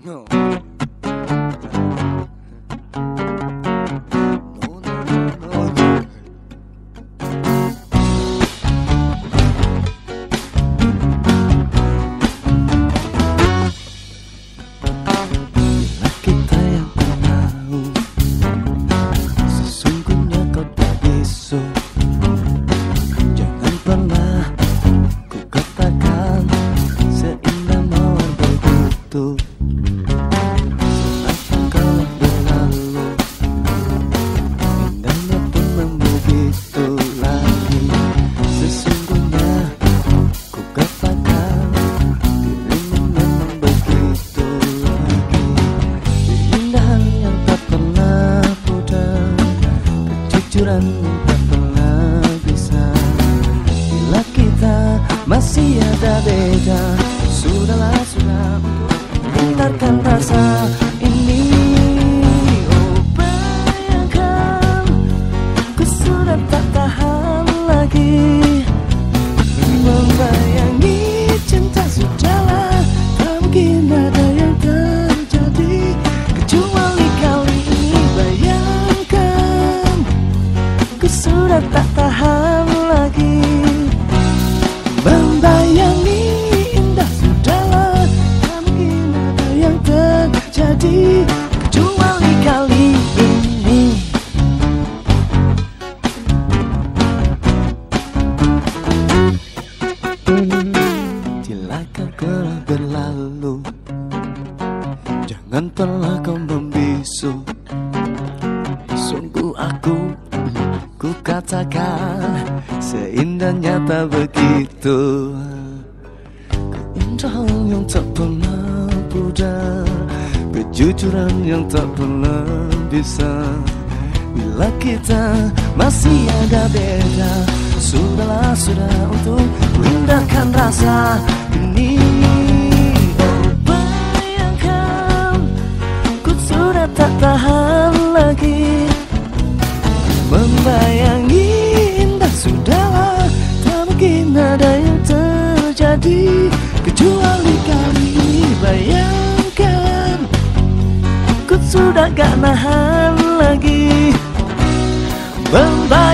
No. Kita yang tahu sesungguhnya kau tak bisu. Jangan pernah ku katakan seindah mawar begitu. Seakan kau berlalu, indahnya pun membegitu lagi. Sesungguhnya ku katakan dirimu memang begitu lagi. Keindahan yang tak pernah pudar, kejujuran yang tak pernah bisa. Bila kita masih ada beda, sudahlah sudah untuk hindarkan rasa ini. Oh bayangkan, ku sudah tak tahan lagi membayangi cinta. Sudahlah, tak mungkin ada yang terjadi kecuali kali ini. Bayangkan, ku sudah tak tahan lagi membayangi indah. Sudahlah, tak mungkin ada yang terjadi kecuali kali ini. Silakan telah berlalu, jangan pernah kau membisu. Sungguh ku katakan seindahnya tak begitu. Keindahan yang tak pernah pudar, kejujuran yang tak pernah bisa. Bila kita masih ada beda, sudahlah sudah untuk hindarkan rasa ini. Oh bayangkan, ku sudah tak tahan lagi membayangi indah. Sudahlah, tak mungkin ada yang terjadi kecuali kali ini. Bayangkan, ku sudah gak nahan lagi membayangi